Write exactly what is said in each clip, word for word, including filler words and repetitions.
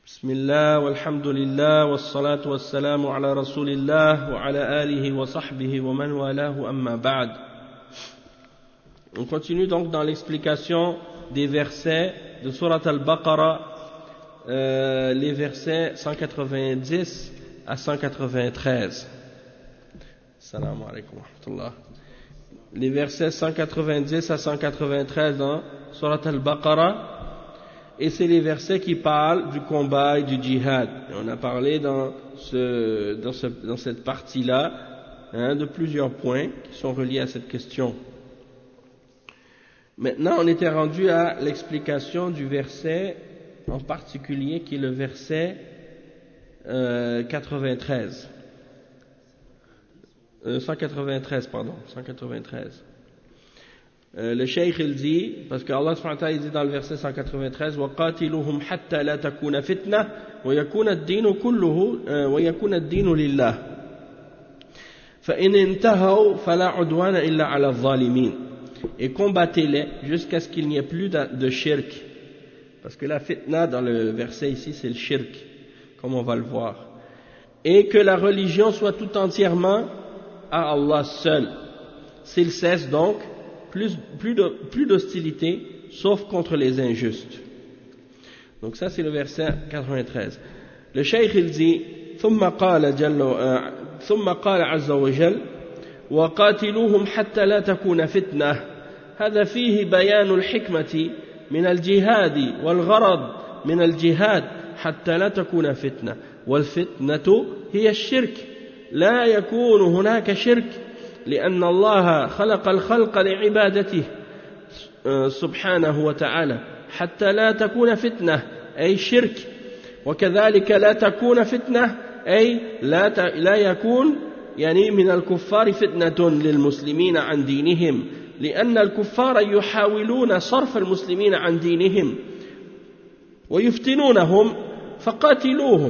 بسم الله والحمد لله والصلاة والسلام على رسول الله وعلى آله وصحبه ومن والاه أما بعد. On continue donc dans l'explication des versets de Surat Al-Baqarah, euh, les versets cent quatre-vingt-dix à cent quatre-vingt-treize. Salam alaykum wa rahmatullah. Les versets cent quatre-vingt-dix à cent quatre-vingt-treize dans Surat Al-Baqarah. Et c'est les versets qui parlent du combat et du djihad. Et on a parlé dans, ce, dans, ce, dans cette partie-là hein, de plusieurs points qui sont reliés à cette question. Maintenant, on était rendu à l'explication du verset en particulier qui est le verset euh, quatre-vingt-treize. Euh, cent quatre-vingt-treize, pardon, cent quatre-vingt-treize. Euh, le cheikh il dit, parce que Allah subhanahu wa ta'ala il dit dans le verset cent quatre-vingt-treize وَقَاتِلُهُمْ حَتَّى لَا تَكُونَ فِتْنَةً وَيَكُونَ الدِّينُ كُلُّهُ وَيَكُونَ الدِّينُ لِلَّهِ فَإِنْ انْتَهَوْا فَلَا عُدْوَانَ إِلَّا عَلَى الظَّالِمِينَ. Et combattez-les jusqu'à ce qu'il n'y ait plus de shirk, parce que la fitna dans le verset ici c'est le shirk, comme on va le voir, et que la religion soit tout entièrement à Allah seul. S'il cesse donc plus, plus, de, plus d'hostilité, sauf contre les injustes. Donc ça c'est le verset quatre-vingt-treize. Le cheikh il dit ثم قال جل ثم قال عز وجل وقاتلوهم حتى لا تكون فتنة. هذا فيه بيان الحكمة من الجهاد والغرض من الجهاد حتى لا تكون فتنة، والفتنة هي الشرك. لا يكون هناك شرك لأن الله خلق الخلق لعبادته سبحانه وتعالى حتى لا تكون فتنة أي شرك، وكذلك لا تكون فتنة أي لا لا يكون يعني من الكفار فتنة للمسلمين عن دينهم، لأن الكفار يحاولون صرف المسلمين عن دينهم ويفتنونهم فقاتلوهم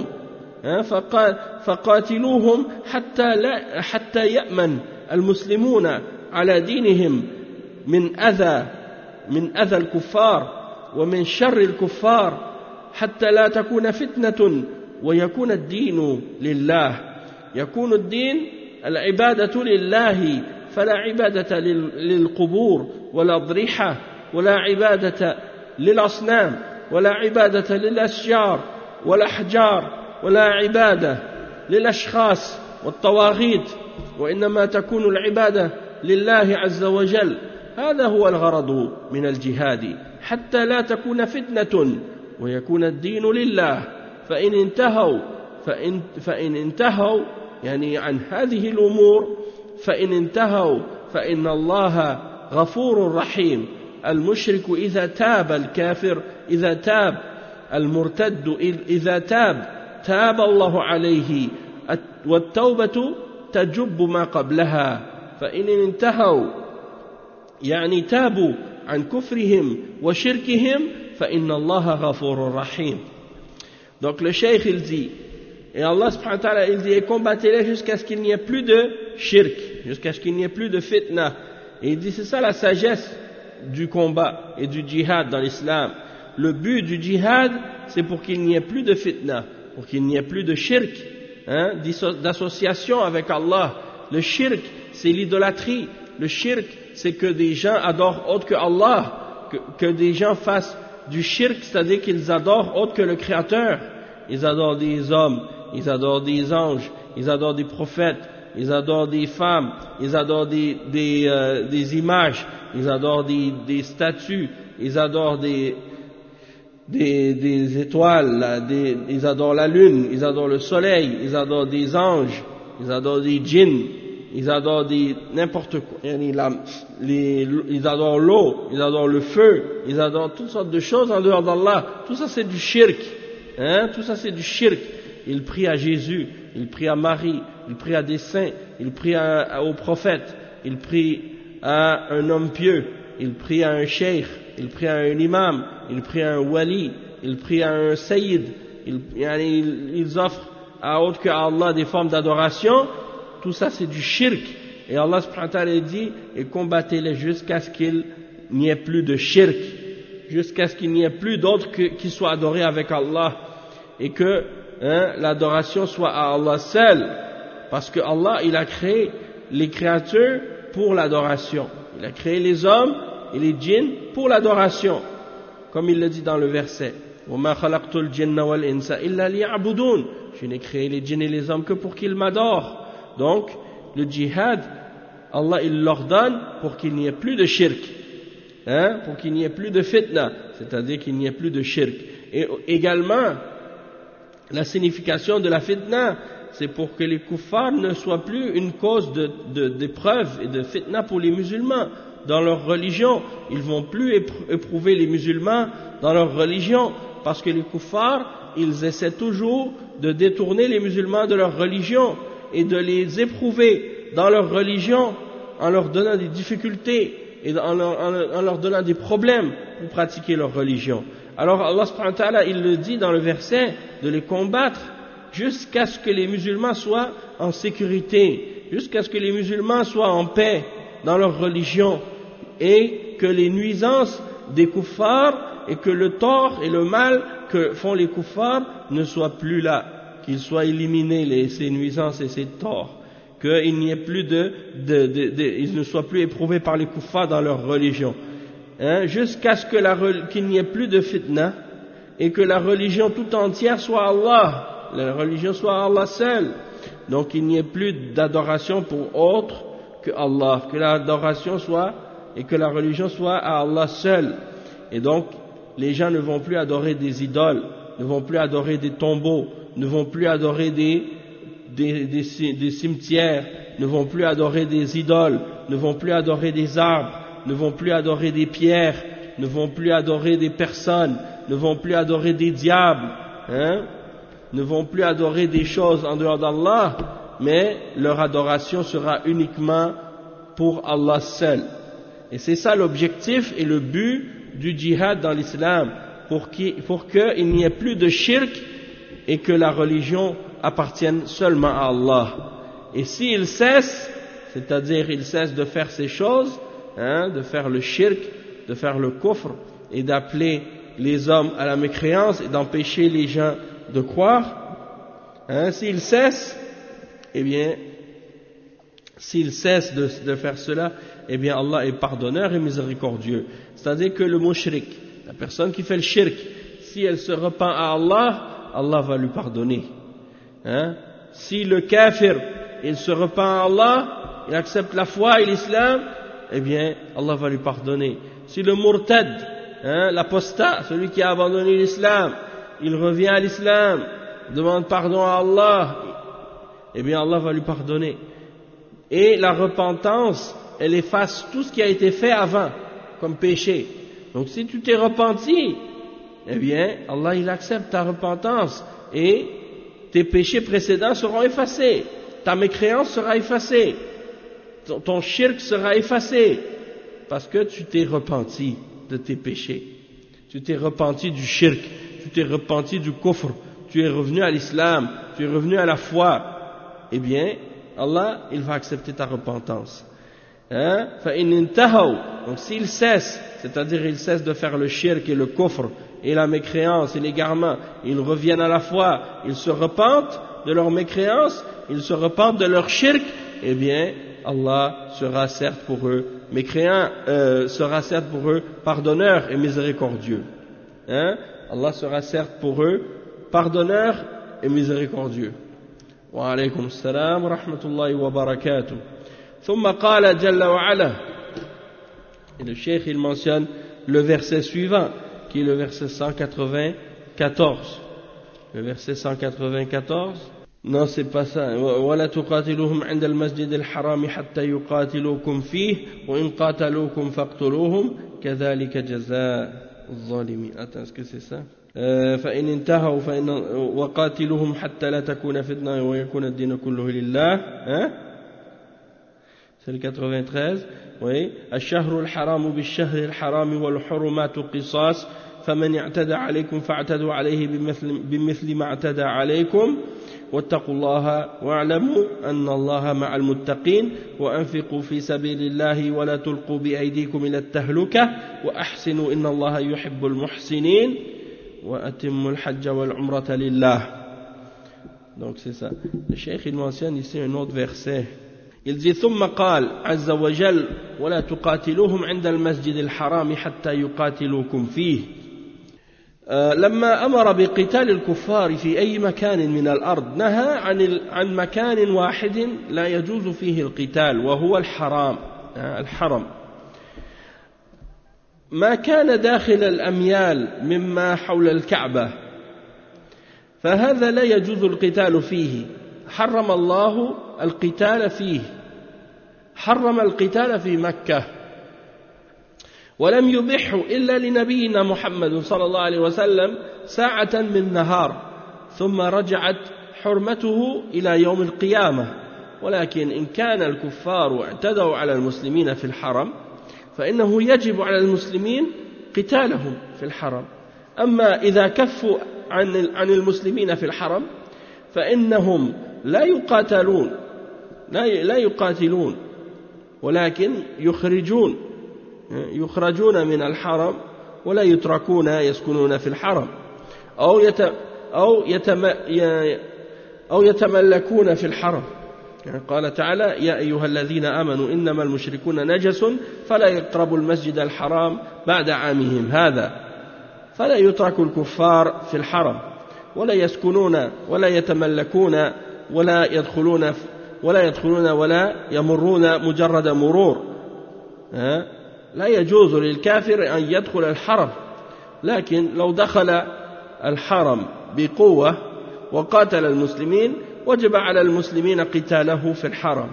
فقاتلوهم حتى لا حتى يأمن المسلمون على دينهم من أذى من أذى الكفار ومن شر الكفار حتى لا تكون فتنة ويكون الدين لله. يكون الدين العبادة لله، فلا عبادة للقبور ولا أضرحة ولا عبادة للأصنام ولا عبادة للأشجار والأحجار ولا عبادة للأشخاص والطواغيت، وإنما تكون العبادة لله عز وجل. هذا هو الغرض من الجهاد حتى لا تكون فتنة ويكون الدين لله. فإن انتهوا فإن, فإن انتهوا يعني عن هذه الأمور فإن انتهوا فإن الله غفور رحيم. المشرك إذا تاب، الكافر إذا تاب، المرتد إذا تاب تاب الله عليه، والتوبة تجب ما قبلها. فإن انتهوا يعني تابوا عن كفرهم وشركهم فإن الله غفور رحيم. Donc le cheikh il dit, et Allah subhanahu wa ta'ala il dit, et combattez-les jusqu'à ce qu'il n'y ait plus de shirk, jusqu'à ce qu'il n'y ait plus de fitna. Et il dit c'est ça la sagesse du combat et du djihad dans l'islam. Le but du djihad c'est pour qu'il n'y ait plus de fitna, pour qu'il n'y ait plus de shirk, hein, d'association avec Allah. Le shirk c'est l'idolâtrie. Le shirk c'est que des gens adorent autre que Allah, que, que des gens fassent du shirk, c'est-à-dire qu'ils adorent autre que le Créateur. Ils adorent des hommes, ils adorent des anges, ils adorent des prophètes, ils adorent des femmes, ils adorent des, des, euh, des images, ils adorent des, des statues, ils adorent des, des, des étoiles, là, des, ils adorent la lune, ils adorent le soleil, ils adorent des anges, ils adorent des djinns, ils adorent des n'importe quoi, les, ils adorent l'eau, ils adorent le feu, ils adorent toutes sortes de choses en dehors d'Allah. Tout ça c'est du shirk, hein, tout ça c'est du shirk. Ils prient à Jésus, ils prient à Marie, ils prient à des saints, ils prient à, à, aux prophètes, ils prient à un homme pieux, ils prient à un cheikh, ils prient à un imam, ils prient à un wali, ils prient à un sayyid, ils, ils, ils offrent à autre que Allah des formes d'adoration. Tout ça c'est du shirk. Et Allah subhanahu wa ta'ala dit, et combattez-les jusqu'à ce qu'il n'y ait plus de shirk, jusqu'à ce qu'il n'y ait plus d'autres qui soient adorés avec Allah. et que hein, l'adoration soit à Allah seul, parce que Allah il a créé les créatures pour l'adoration, il a créé les hommes et les djinns pour l'adoration, comme il le dit dans le verset. وَمَا خَلَقْتُ الْجِنَّ وَالْإِنسَ إِلَّا لِيَعْبُدُونَ. Je n'ai créé les djinns et les hommes que pour qu'ils m'adorent. Donc, le djihad, Allah il l'ordonne pour qu'il n'y ait plus de shirk, hein, pour qu'il n'y ait plus de fitna, c'est-à-dire qu'il n'y ait plus de shirk. Et également, la signification de la fitna, c'est pour que les kuffars ne soient plus une cause de, de, d'épreuve et de fitna pour les musulmans dans leur religion. Ils vont plus éprouver les musulmans dans leur religion, parce que les kuffars, ils essaient toujours de détourner les musulmans de leur religion et de les éprouver dans leur religion en leur donnant des difficultés et en leur, en leur donnant des problèmes pour pratiquer leur religion. Alors Allah subhanahu wa ta'ala, il le dit dans le verset, de les combattre jusqu'à ce que les musulmans soient en sécurité, jusqu'à ce que les musulmans soient en paix dans leur religion, et que les nuisances des kuffars et que le tort et le mal que font les kuffars ne soient plus là, qu'ils soient éliminés, les, ces nuisances et ces torts, qu'il n'y ait plus de, de, de, de ils ne soient plus éprouvés par les kuffars dans leur religion, hein, jusqu'à ce que la, qu'il n'y ait plus de fitna et que la religion tout entière soit Allah, la religion soit Allah seul, donc il n'y ait plus d'adoration pour autre que Allah, que l'adoration soit et que la religion soit à Allah seul. Et donc les gens ne vont plus adorer des idoles, ne vont plus adorer des tombeaux, ne vont plus adorer des, des, des, des cimetières, ne vont plus adorer des idoles, ne vont plus adorer des arbres, ne vont plus adorer des pierres, ne vont plus adorer des personnes, ne vont plus adorer des diables, hein, ne vont plus adorer des choses en dehors d'Allah, mais leur adoration sera uniquement pour Allah seul. Et c'est ça l'objectif et le but du djihad dans l'islam, pour qu'il pour qu'il n'y ait plus de shirk et que la religion appartienne seulement à Allah. Et s'il cesse, c'est-à-dire il cesse de faire ces choses, hein, de faire le shirk, de faire le kufr et d'appeler les hommes à la mécréance et d'empêcher les gens de croire, hein, s'il cesse, eh bien, s'il cesse de, de faire cela, eh bien Allah est pardonneur et miséricordieux. C'est-à-dire que le mushrik, la personne qui fait le shirk, si elle se repent à Allah, Allah va lui pardonner. Hein? Si le kafir, il se repent à Allah, il accepte la foi et l'islam, eh bien Allah va lui pardonner. Si le murtad, hein, l'apostat, celui qui a abandonné l'islam, il revient à l'islam, demande pardon à Allah, eh bien Allah va lui pardonner. Et la repentance, elle efface tout ce qui a été fait avant, comme péché. Donc si tu t'es repenti, eh bien Allah il accepte ta repentance et tes péchés précédents seront effacés, ta mécréance sera effacée, ton, ton shirk sera effacé, parce que tu t'es repenti de tes péchés, tu t'es repenti du shirk, tu t'es repenti du kufr, tu es revenu à l'islam, tu es revenu à la foi, eh bien Allah il va accepter ta repentance. Hein? Donc s'il cesse, c'est-à-dire il cesse de faire le shirk et le kufr et la mécréance et l'égarement, ils reviennent à la foi, ils se repentent de leur mécréance, ils se repentent de leur shirk, eh bien Allah sera certes pour eux mécréant, euh, sera certes pour eux pardonneur et miséricordieux. Hein? Allah sera certes pour eux pardonneur et miséricordieux. Wa alaykum assalam wa rahmatullahi wa barakatuh. ثم قال جل وعلا, et le cheikh il mentionne le verset suivant qui est le verset cent quatre-vingt-quatorze. Le verset cent quatre-vingt-quatorze, non c'est pas ça. ولا تقاتلوهم عند المسجد الحرام حتى يقاتلوكم فيه وإن قاتلوكم فاقتلوهم كذلك جزاء الظالمين. Attends, est-ce que c'est ça? فإن انتهوا فإن وقاتلوهم حتى لا تكون فتنة ويكون الدين كله لله. Hein? C'est le quatre-vingt-treize. Oui. الشهر الحرام بالشهر الحرام والحرمات قصاص فمن اعتدى عليكم فاعتدوا عليه بمثل, بمثل ما اعتدى عليكم واتقوا الله واعلموا أن الله مع المتقين وأنفقوا في سبيل الله ولا تلقوا بأيديكم إلى التهلكة وأحسنوا إن الله يحب المحسنين وأتموا الحج والعمرة لله. Donc c'est ça. Le cheikh il mentionne ici un autre verset. Il dit ثم قال عز وجل ولا تقاتلوهم عند المسجد الحرام حتى يقاتلوكم فيه. لما أمر بقتال الكفار في أي مكان من الأرض نهى عن عن مكان واحد لا يجوز فيه القتال وهو الحرام الحرم. ما كان داخل الأميال مما حول الكعبة فهذا لا يجوز القتال فيه. حرم الله القتال فيه، حرم القتال في مكة، ولم يبحه إلا لنبينا محمد صلى الله عليه وسلم ساعة من نهار، ثم رجعت حرمته إلى يوم القيامة. ولكن إن كان الكفار اعتدوا على المسلمين في الحرم فإنه يجب على المسلمين قتالهم في الحرم. أما إذا كفوا عن عن المسلمين في الحرم فإنهم لا يقاتلون لا يقاتلون ولكن يخرجون يخرجون من الحرم ولا يتركون يسكنون في الحرم أو يت أو يتم أو يتملكون في الحرم. يعني قال تعالى يا أيها الذين آمنوا إنما المشركون نجس فلا يقربوا المسجد الحرام بعد عامهم هذا. فلا يترك الكفار في الحرم ولا يسكنون ولا يتملكون ولا يدخلون ولا يدخلون ولا يمرون مجرد مرور. لا يجوز للكافر أن يدخل الحرم، لكن لو دخل الحرم بقوة وقاتل المسلمين وجب على المسلمين قتاله في الحرم.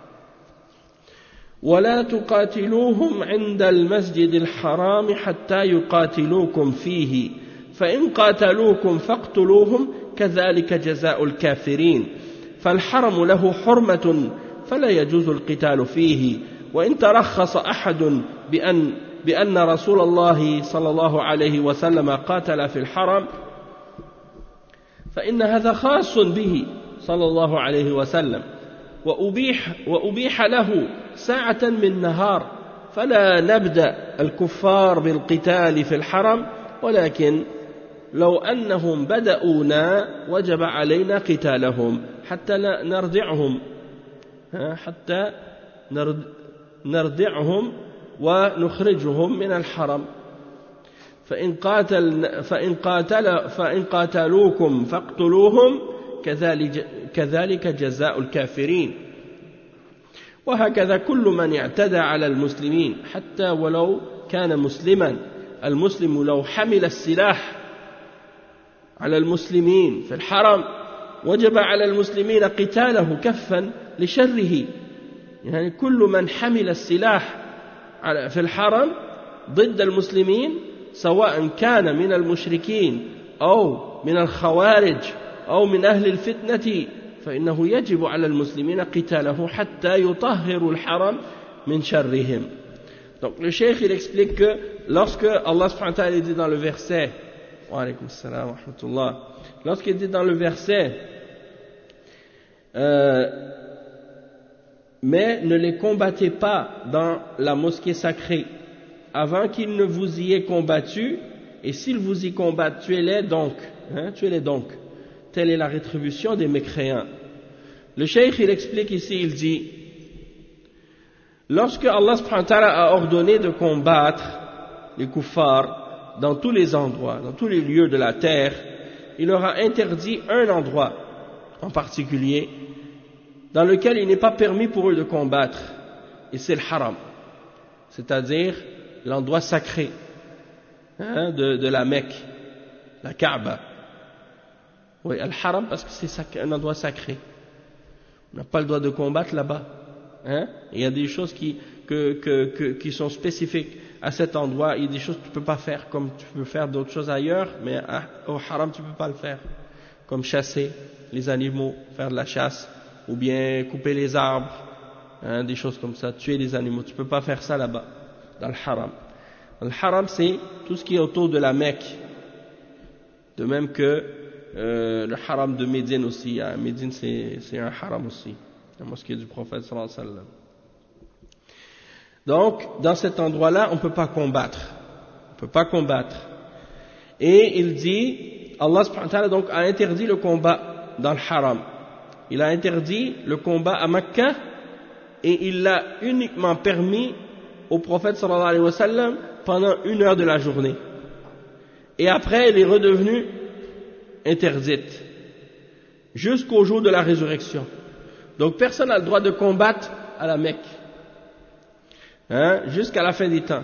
ولا تقاتلوهم عند المسجد الحرام حتى يقاتلوكم فيه فإن قاتلوكم فاقتلوهم كذلك جزاء الكافرين. فالحرم له حرمة فلا يجوز القتال فيه. وإن ترخص أحد بأن, بأن رسول الله صلى الله عليه وسلم قاتل في الحرم فإن هذا خاص به صلى الله عليه وسلم وأبيح, وأبيح له ساعة من نهار. فلا نبدأ الكفار بالقتال في الحرم، ولكن لو أنهم بدأونا وجب علينا قتالهم حتى نردعهم حتى نردعهم ونخرجهم من الحرم. فإن قاتل فإن قاتل فإن قاتلوكم فاقتلوهم كذلك كذلك جزاء الكافرين. وهكذا كل من اعتدى على المسلمين حتى ولو كان مسلما. المسلم لو حمل السلاح على المسلمين في الحرم وجب على المسلمين قتاله كفا لشره. يعني كل من حمل السلاح في الحرم ضد المسلمين سواء كان من المشركين أو من الخوارج أو من أهل الفتنة فإنه يجب على المسلمين قتاله حتى يطهروا الحرم من شرهم. Donc le cheikh il explique que lorsque Allah subhanahu wa ta'ala dit dans le verset wa alaykum assalam wa rahmatullah, lorsqu'il dit dans le verset euh, mais ne les combattez pas dans la mosquée sacrée avant qu'ils ne vous y aient combattu, et s'ils vous y combattent, tuez-les donc, hein, tuez-les donc. Telle est la rétribution des mécréants. Le cheikh il explique ici, il dit lorsque Allah subhanahu wa ta'ala a ordonné de combattre les kuffars dans tous les endroits, dans tous les lieux de la terre, il leur a interdit un endroit en particulier dans lequel il n'est pas permis pour eux de combattre, et c'est le haram, c'est-à-dire l'endroit sacré hein, de, de la Mecque, la Kaaba. Oui, al-haram parce que c'est un endroit sacré. On n'a pas le droit de combattre là-bas. Hein? Il y a des choses qui, que, que, que, qui sont spécifiques à cet endroit. Il y a des choses que tu ne peux pas faire comme tu peux faire d'autres choses ailleurs, mais à, au haram tu ne peux pas le faire. Comme chasser les animaux, faire de la chasse, ou bien couper les arbres, hein, des choses comme ça, tuer les animaux. Tu ne peux pas faire ça là-bas, dans le haram. Le haram c'est tout ce qui est autour de la Mecque. De même que euh, le haram de Médine aussi. Hein. Médine c'est, c'est un haram aussi. La mosquée du prophète sallallahu alayhi wa sallam. Donc, dans cet endroit-là, on ne peut pas combattre. On ne peut pas combattre. Et il dit, Allah subhanahu wa ta'ala donc a interdit le combat dans le haram. Il a interdit le combat à Mecca et il l'a uniquement permis au prophète sallallahu alayhi wa sallam pendant une heure de la journée. Et après, elle est redevenue interdite jusqu'au jour de la résurrection. Donc personne n'a le droit de combattre à la Mecque, hein, jusqu'à la fin des temps.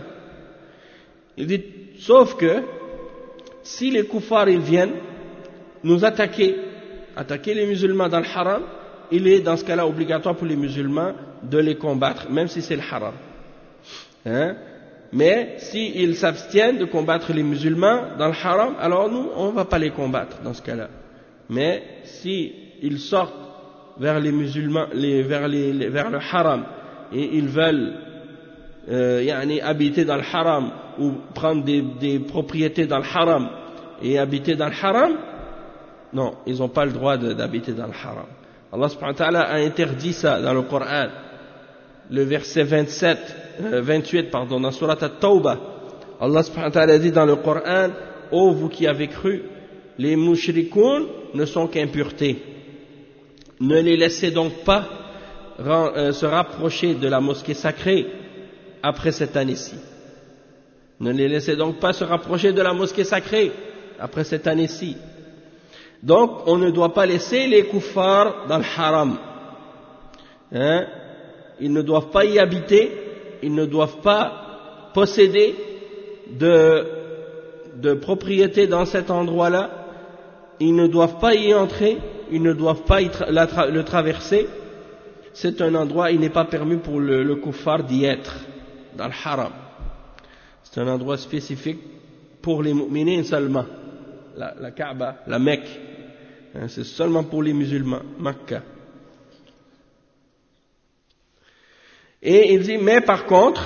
Il dit, sauf que si les koufars ils viennent nous attaquer, attaquer les musulmans dans le haram, il est dans ce cas-là obligatoire pour les musulmans de les combattre, même si c'est le haram. Hein? Mais s'ils s'abstiennent de combattre les musulmans dans le haram, alors nous, on ne va pas les combattre dans ce cas-là. Mais s'ils sortent vers les musulmans, les, vers, les, les, vers le haram, et ils veulent euh, yani, habiter dans le haram, ou prendre des, des propriétés dans le haram, et habiter dans le haram, non, ils n'ont pas le droit d'habiter dans le haram. Allah subhanahu wa ta'ala a interdit ça dans le Coran. Le verset vingt-sept, euh, vingt-huit, pardon, dans Surat At-Tawbah, Allah subhanahu wa ta'ala dit dans le Coran, ô vous qui avez cru, les mushrikoun ne sont qu'impuretés. Ne les laissez donc pas ren, euh, se rapprocher de la mosquée sacrée après cette année-ci. Ne les laissez donc pas se rapprocher de la mosquée sacrée après cette année-ci. Donc, on ne doit pas laisser les kuffars dans le haram. Hein? Ils ne doivent pas y habiter, ils ne doivent pas posséder de, de propriété dans cet endroit-là, ils ne doivent pas y entrer, ils ne doivent pas y tra la tra le traverser. C'est un endroit, il n'est pas permis pour le, le kuffar d'y être, dans le haram. C'est un endroit spécifique pour les mu'minins seulement. La, la Kaaba, la Mecque, hein, c'est seulement pour les musulmans, Mecca. Et il dit, mais par contre,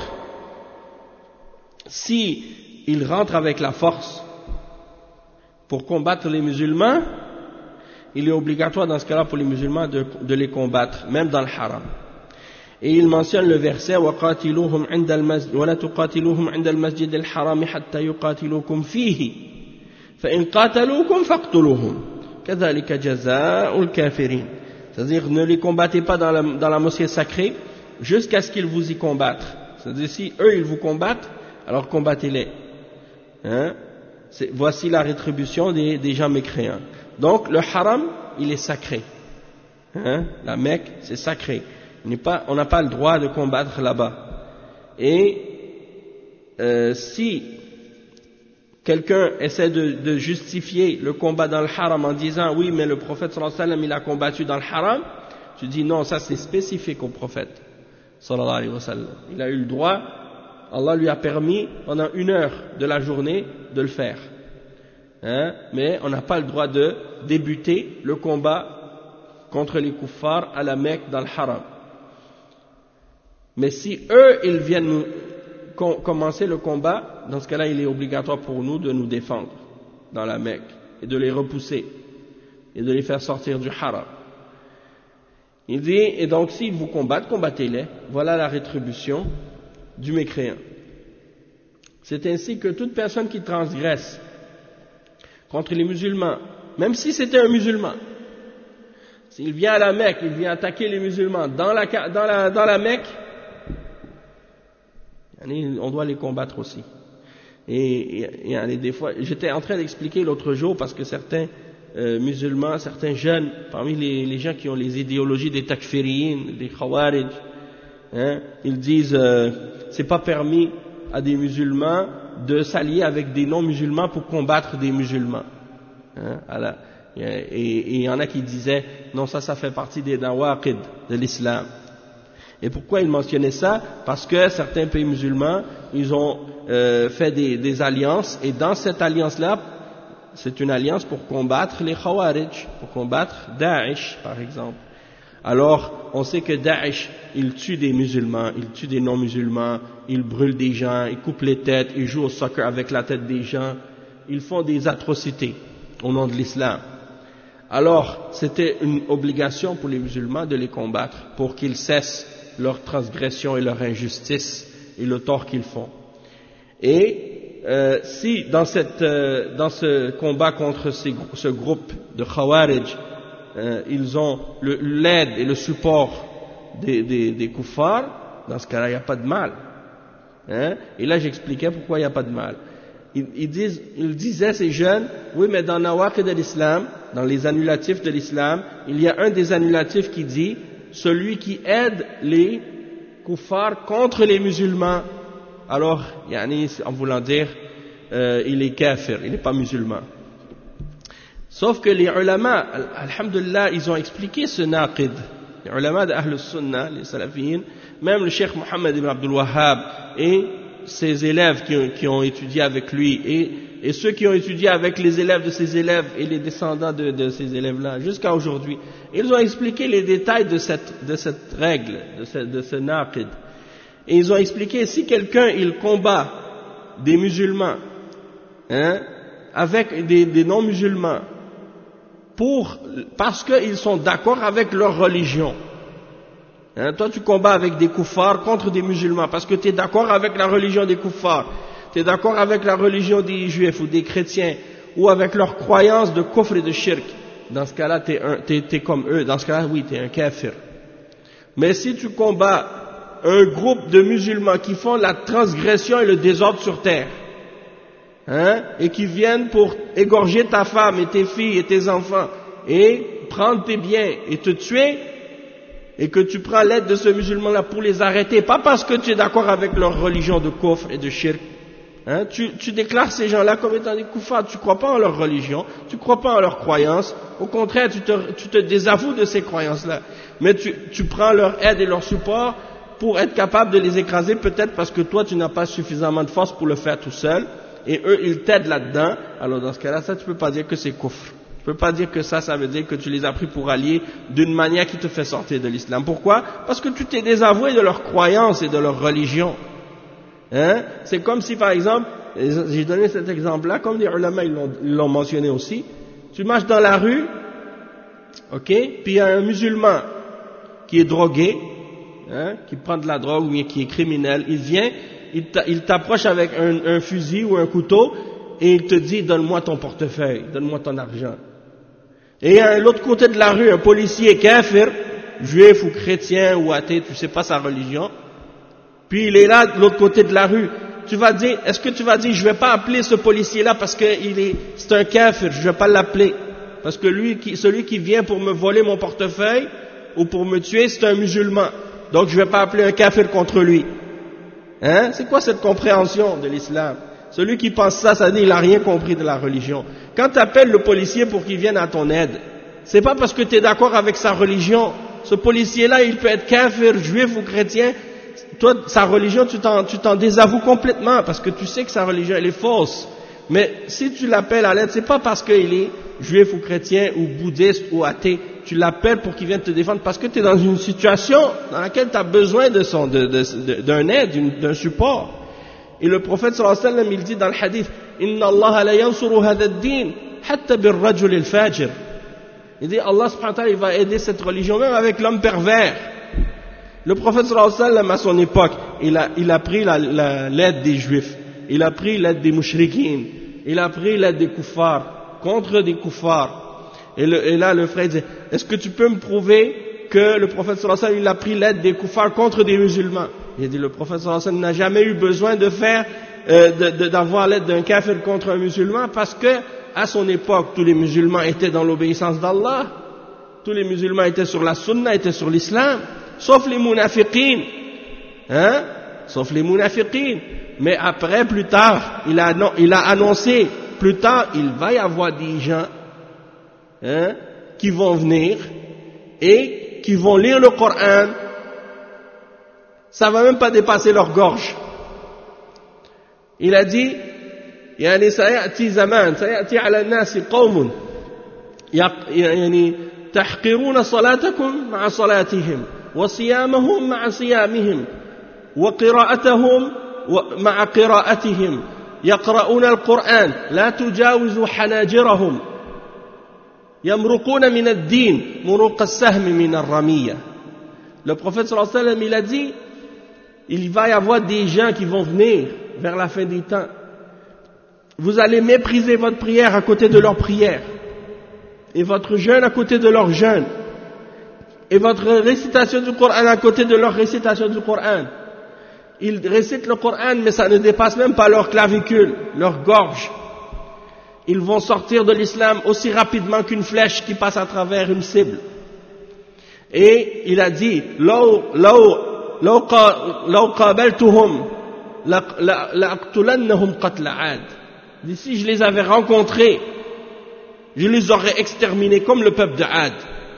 si il rentre avec la force pour combattre les musulmans, il est obligatoire dans ce cas-là pour les musulmans de, de les combattre, même dans le haram. Et il mentionne le verset وَقَاتِلُوهُمْ عِنْدَ الْمَسْجِدِ وَلَا تُقَاتِلُوهُمْ عِنْدَ الْمَسْجِدِ الْحَرَامِ حَتَّى يُقَاتِلُوكُمْ فِيهِ فَإِنْ قَاتَلُوكُمْ فَاقْتُلُوهُمْ كَذَلِكَ جَزَاءُ الْكَافِرِينَ. C'est-à-dire, ne les combattez pas dans la, dans la mosquée sacrée jusqu'à ce qu'ils vous y combattent. C'est-à-dire, si eux ils vous combattent, alors combattez-les. Hein? Voici la rétribution des, des gens mécréants. Donc, le haram, il est sacré. Hein? La Mecque, c'est sacré. Pas, on n'a pas le droit de combattre là-bas. Et euh, si quelqu'un essaie de, de justifier le combat dans le haram en disant oui mais le prophète sallallahu alayhi wa sallam il a combattu dans le haram, tu dis non, ça c'est spécifique au prophète sallallahu alayhi wa sallam. Il a eu le droit, Allah lui a permis pendant une heure de la journée de le faire. Hein? Mais on n'a pas le droit de débuter le combat contre les kuffars à la Mecque dans le haram. Mais si eux, ils viennent nous commencer le combat, dans ce cas-là, il est obligatoire pour nous de nous défendre dans la Mecque et de les repousser et de les faire sortir du haram. Il dit, et donc s'ils vous combattent, combattez-les. Voilà la rétribution du mécréant. C'est ainsi que toute personne qui transgresse contre les musulmans, même si c'était un musulman, s'il vient à la Mecque, il vient attaquer les musulmans dans la, dans la, dans la Mecque, on doit les combattre aussi. Et, et, et des fois, j'étais en train d'expliquer l'autre jour parce que certains euh, musulmans, certains jeunes, parmi les, les gens qui ont les idéologies des takfiriyin, des khawarij, hein, ils disent euh, c'est pas permis à des musulmans de s'allier avec des non-musulmans pour combattre des musulmans. Hein, voilà. Et il y en a qui disaient non, ça, ça fait partie des nawaqid de l'islam. Et pourquoi ils mentionnaient ça? Parce que certains pays musulmans, ils ont euh, fait des, des alliances, et dans cette alliance-là, c'est une alliance pour combattre les Khawarij, pour combattre Daesh, par exemple. Alors, on sait que Daesh, il tue des musulmans, il tue des non-musulmans, il brûle des gens, il coupe les têtes, il joue au soccer avec la tête des gens, ils font des atrocités au nom de l'islam. Alors, c'était une obligation pour les musulmans de les combattre pour qu'ils cessent leur transgression et leur injustice et le tort qu'ils font. Et euh, si dans, cette, euh, dans ce combat contre ces, ce groupe de Khawarij, euh, ils ont l'aide et le support des, des, des kuffars, dans ce cas-là, il n'y a pas de mal. Hein? Et là, j'expliquais pourquoi il n'y a pas de mal. Ils, ils, disent, ils disaient, ces jeunes, oui, mais dans Nawaqid de l'islam, dans les annulatifs de l'islam, il y a un des annulatifs qui dit, celui qui aide les kuffars contre les musulmans, alors, yani, en voulant dire, euh, il est kafir, il n'est pas musulman. Sauf que les ulama, alhamdulillah, ils ont expliqué ce naqid. Les ulama de Ahl al-Sunnah, les salafiyin, même le cheikh Mohammed ibn Abdul Wahhab et ses élèves qui ont, qui ont étudié avec lui et, et ceux qui ont étudié avec les élèves de ses élèves et les descendants de, de ces élèves-là, jusqu'à aujourd'hui, ils ont expliqué les détails de cette, de cette règle, de ce, de ce naqid. Et ils ont expliqué, si quelqu'un, il combat des musulmans, hein, avec des, des non-musulmans, pour, parce qu'ils sont d'accord avec leur religion. Hein, toi, tu combats avec des kuffars contre des musulmans, parce que tu es d'accord avec la religion des kuffars, tu es d'accord avec la religion des juifs ou des chrétiens, ou avec leur croyance de kufr et de shirk. Dans ce cas-là, tu es comme eux. Dans ce cas-là, oui, tu es un kafir. Mais si tu combats un groupe de musulmans qui font la transgression et le désordre sur terre, hein, et qui viennent pour égorger ta femme et tes filles et tes enfants, et prendre tes biens et te tuer, et que tu prends l'aide de ce musulman-là pour les arrêter, pas parce que tu es d'accord avec leur religion de kufr et de shirk, hein, tu, tu déclares ces gens-là comme étant des kuffars, tu ne crois pas en leur religion, tu ne crois pas en leurs croyances, au contraire, tu te, tu te désavoues de ces croyances-là, mais tu, tu prends leur aide et leur support pour être capable de les écraser, peut-être parce que toi, tu n'as pas suffisamment de force pour le faire tout seul, et eux, ils t'aident là-dedans. Alors dans ce cas-là, ça, tu peux pas dire que c'est kufr. Tu peux pas dire que ça, ça veut dire que tu les as pris pour alliés d'une manière qui te fait sortir de l'islam. Pourquoi? Parce que tu t'es désavoué de leurs croyances et de leur religion. Hein? C'est comme si, par exemple, j'ai donné cet exemple-là, comme les ulama, ils l'ont mentionné aussi. Tu marches dans la rue, ok, puis il y a un musulman qui est drogué, hein, qui prend de la drogue ou bien qui est criminel, il vient, il t'approche avec un, un fusil ou un couteau et il te dit, donne-moi ton portefeuille, donne-moi ton argent. Et à l'autre côté de la rue, un policier kafir, juif ou chrétien ou athée, tu sais pas sa religion, puis il est là de l'autre côté de la rue. Tu vas dire, est-ce que tu vas dire, je vais pas appeler ce policier-là parce que il est, c'est un kafir, je vais pas l'appeler. Parce que lui, qui, celui qui vient pour me voler mon portefeuille ou pour me tuer, c'est un musulman. Donc je vais pas appeler un kafir contre lui. Hein? C'est quoi cette compréhension de l'islam? Celui qui pense ça, ça dit il n'a rien compris de la religion. Quand tu appelles le policier pour qu'il vienne à ton aide, c'est pas parce que tu es d'accord avec sa religion. Ce policier-là, il peut être kafir, juif ou chrétien. Toi, sa religion, tu t'en, tu t'en désavoues complètement parce que tu sais que sa religion, elle est fausse. Mais si tu l'appelles à l'aide, c'est pas parce qu'il est juif ou chrétien ou bouddhiste ou athée. Tu l'appelles pour qu'il vienne te défendre parce que tu es dans une situation dans laquelle tu as besoin de son, de, de, de, d'un aide, d'un support. Et le prophète sallallahu alayhi wa sallam, il dit dans le hadith, Inna Allah la yansuru hadha ad-din hatta bir rajul al-fajir. Il dit, Allah subhanahu wa ta'ala, il va aider cette religion même avec l'homme pervers. Le prophète sallallahu alayhi wa sallam, à son époque, il a, il a pris la, la, l'aide des juifs, il a pris l'aide des mouchriquines, il a pris l'aide des kuffars, contre des kuffars. Et, le, et là, le frère dit, est-ce que tu peux me prouver que le prophète sallallahu alayhi wa sallam, il a pris l'aide des kuffars contre des musulmans? Il a dit, le prophète sallallahu alayhi wa sallam n'a jamais eu besoin de faire, euh, de, de, d'avoir l'aide d'un kafir contre un musulman parce que, à son époque, tous les musulmans étaient dans l'obéissance d'Allah. Tous les musulmans étaient sur la sunna, étaient sur l'islam. Sauf les munafiqines. Hein? Sauf les munafiqines. Mais après, plus tard, il a, il a annoncé, plus tard, il va y avoir des gens, hein, qui vont venir et qui vont lire le Coran. Ça va même pas dépasser leur gorge. Il a dit, يعني سيأتي زمان سيأتي على الناس قوم يعني تحقرون صلاتكم مع صلاتهم وصيامهم مع صيامهم وقراءتهم مع قراءتهم يقرؤون القرآن لا تجاوز حناجرهم يمرقون من الدين مروق السهم من الرمية. Le prophète sallallahu alayhi wa sallam, il a dit, il va y avoir des gens qui vont venir vers la fin des temps. vous allez mépriser votre prière à côté de leur prière, et votre jeûne à côté de leur jeûne, et votre récitation du Coran à côté de leur récitation du Coran. Ils récitent le Coran, mais ça ne dépasse même pas leur clavicule, leur gorge. Ils vont sortir de l'islam aussi rapidement qu'une flèche qui passe à travers une cible. Et il a dit, لو لو لو لو قابلتهم لأقتلنهم قتل عاد. Si je les avais rencontrés, je les aurais exterminés comme le peuple de Had.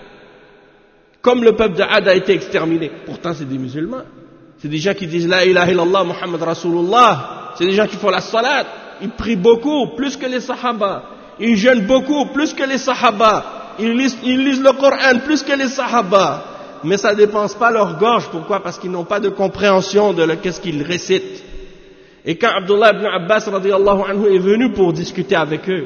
Comme le peuple de Had a été exterminé. Pourtant, c'est des musulmans. C'est des gens qui disent La ilaha illallah Muhammad Rasulullah. C'est des gens qui font la salat. Ils prient beaucoup, plus que les sahaba. Ils jeûnent beaucoup, plus que les sahaba. Ils lisent, ils lisent le Coran, plus que les sahaba. Mais ça ne dépense pas leur gorge. Pourquoi? Parce qu'ils n'ont pas de compréhension de qu'est-ce qu'ils récitent. Et quand Abdullah ibn Abbas radiyallahu anhu est venu pour discuter avec eux,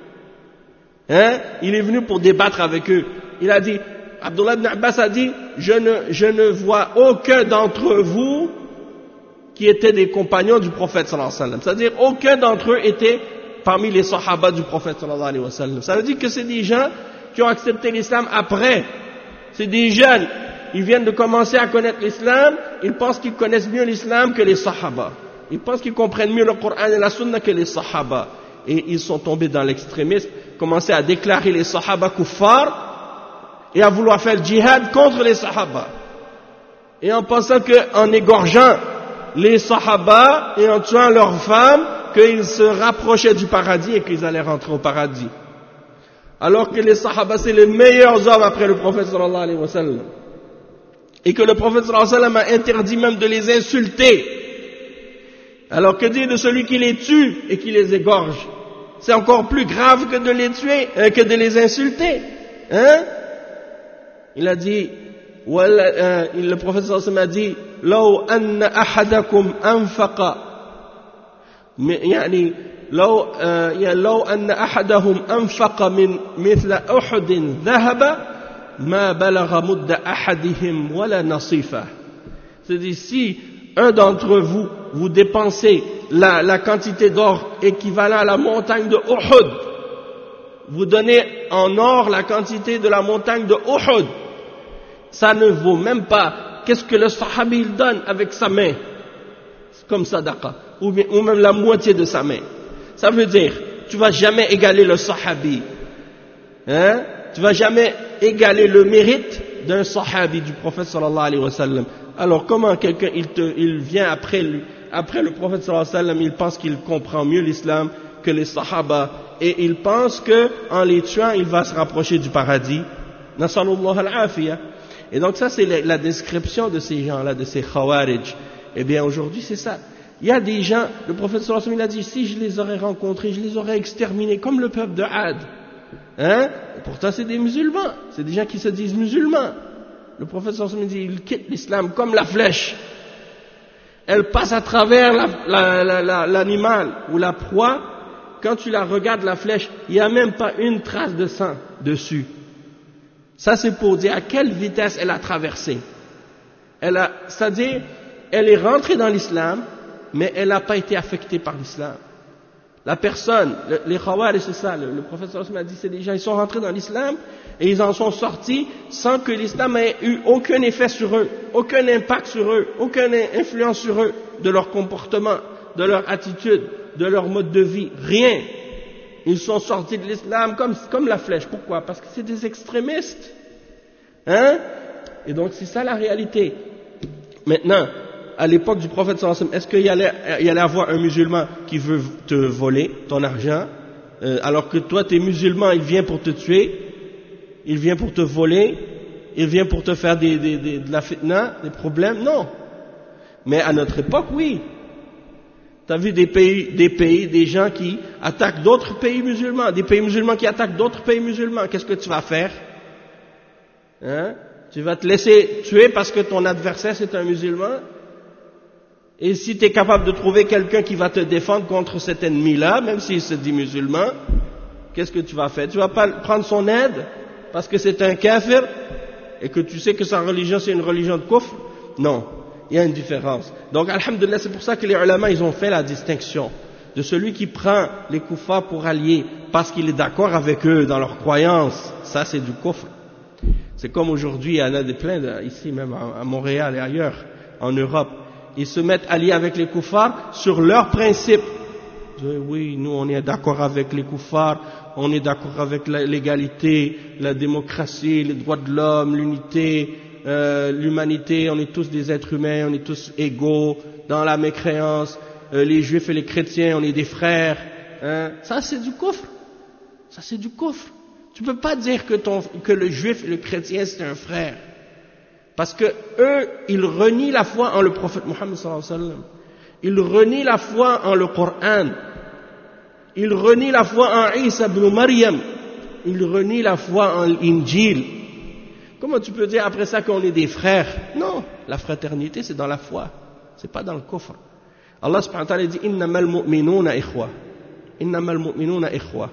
hein, il est venu pour débattre avec eux, il a dit, Abdullah ibn Abbas a dit, je ne, je ne vois aucun d'entre vous qui étaient des compagnons du prophète sallallahu alayhi wa sallam. C'est-à-dire, aucun d'entre eux était parmi les sahaba du prophète sallallahu alayhi wa sallam. Ça veut dire que c'est des gens qui ont accepté l'islam après. C'est des jeunes, ils viennent de commencer à connaître l'islam, ils pensent qu'ils connaissent mieux l'islam que les sahaba. Ils pensent qu'ils comprennent mieux le Coran et la Sunna que les Sahaba. Et ils sont tombés dans l'extrémisme, commencé à déclarer les Sahaba kuffar et à vouloir faire le djihad contre les Sahaba. Et en pensant qu'en égorgeant les Sahaba et en tuant leurs femmes, qu'ils se rapprochaient du paradis et qu'ils allaient rentrer au paradis. Alors que les Sahaba, c'est les meilleurs hommes après le prophète sallallahu alayhi wa sallam. Et que le prophète sallallahu alayhi wa sallam a interdit même de les insulter. Alors que dire de celui qui les tue et qui les égorge? C'est encore plus grave que de les tuer, euh, que de les insulter. Hein? Il a dit, euh, le prophète sallallahu alayhi wa sallam a dit, لو أن أحدكم أنفق يعني لو لو أن أحدهم أنفق من مثل أحد ذهب ما بلغ مد أحدهم ولا نصيفه. C'est-à-dire, si un d'entre vous, vous dépensez la, la quantité d'or équivalent à la montagne de Uhud, vous donnez en or la quantité de la montagne de Uhud, ça ne vaut même pas qu'est-ce que le sahabi il donne avec sa main, comme sadaqa, ou, ou même la moitié de sa main. Ça veut dire, tu vas jamais égaler le sahabi, hein? Tu vas jamais égaler le mérite d'un sahabi du prophète sallallahu alayhi wa sallam. Alors comment quelqu'un, il, te, il vient après, lui, après le prophète sallallahu alayhi wa sallam, il pense qu'il comprend mieux l'islam que les sahaba, et il pense qu'en les tuant, il va se rapprocher du paradis. Nasallallahu al-afiyah. Et donc ça c'est la, la description de ces gens-là, de ces khawarij. Eh bien aujourd'hui c'est ça. Il y a des gens, le prophète sallallahu alayhi wa sallam il a dit, si je les aurais rencontrés, je les aurais exterminés comme le peuple de Had. Hein? Pourtant c'est des musulmans, c'est des gens qui se disent musulmans. Le prophète sallallahu alayhi wa sallam dit, il quitte l'islam comme la flèche. Elle passe à travers la, la, la, l'animal ou la proie. Quand tu la regardes la flèche, il n'y a même pas une trace de sang dessus. Ça c'est pour dire à quelle vitesse elle a traversé. Elle a, c'est-à-dire, elle est rentrée dans l'islam, mais elle n'a pas été affectée par l'islam. La personne, le, les khawarij, c'est ça, le, le prophète sallallahu alayhi wa sallam a dit, c'est des gens, ils sont rentrés dans l'islam et ils en sont sortis sans que l'islam ait eu aucun effet sur eux, aucun impact sur eux, aucune influence sur eux, de leur comportement, de leur attitude, de leur mode de vie, rien. Ils sont sortis de l'islam comme, comme la flèche. Pourquoi? Parce que c'est des extrémistes. Hein? Et donc c'est ça la réalité. Maintenant, à l'époque du prophète sallallahu alayhi wa sallam, est-ce qu'il y allait, il y allait avoir un musulman qui veut te voler ton argent, euh, alors que toi tu es musulman, il vient pour te tuer, il vient pour te voler, il vient pour te faire des, des, des, de la fitna, des problèmes? Non. Mais à notre époque, oui. Tu as vu des pays, des pays, des gens qui attaquent d'autres pays musulmans, des pays musulmans qui attaquent d'autres pays musulmans. Qu'est-ce que tu vas faire? Hein? Tu vas te laisser tuer parce que ton adversaire c'est un musulman? Et si tu es capable de trouver quelqu'un qui va te défendre contre cet ennemi-là, même s'il se dit musulman, qu'est-ce que tu vas faire? Tu vas pas prendre son aide parce que c'est un kafir et que tu sais que sa religion c'est une religion de kufr? Non, il y a une différence. Donc alhamdulillah, c'est pour ça que les ulama ils ont fait la distinction de celui qui prend les kuffars pour alliés parce qu'il est d'accord avec eux dans leurs croyances, ça c'est du kufr. C'est comme aujourd'hui, il y en a des plein de, ici même à Montréal et ailleurs, en Europe, ils se mettent alliés avec les kuffars sur leurs principes. Oui, nous on est d'accord avec les kuffars, on est d'accord avec la, l'égalité, la démocratie, les droits de l'homme, l'unité, euh, l'humanité, on est tous des êtres humains, on est tous égaux dans la mécréance, euh, les juifs et les chrétiens, on est des frères. Hein. Ça c'est du kufr, ça c'est du kufr. Tu peux pas dire que, ton, que le juif et le chrétien c'est un frère. Parce que eux, ils renient la foi en le prophète Mohammed sallallahu alayhi wa sallam. Ils renient la foi en le Coran. Ils renient la foi en Isa ibn Maryam. Ils renient la foi en l'Injil. Comment tu peux dire après ça qu'on est des frères? Non, la fraternité c'est dans la foi. C'est pas dans le kufr. Allah subhanahu wa ta'ala dit innamal mu'minuna ikhwa. Innamal mu'minuna ikhwa.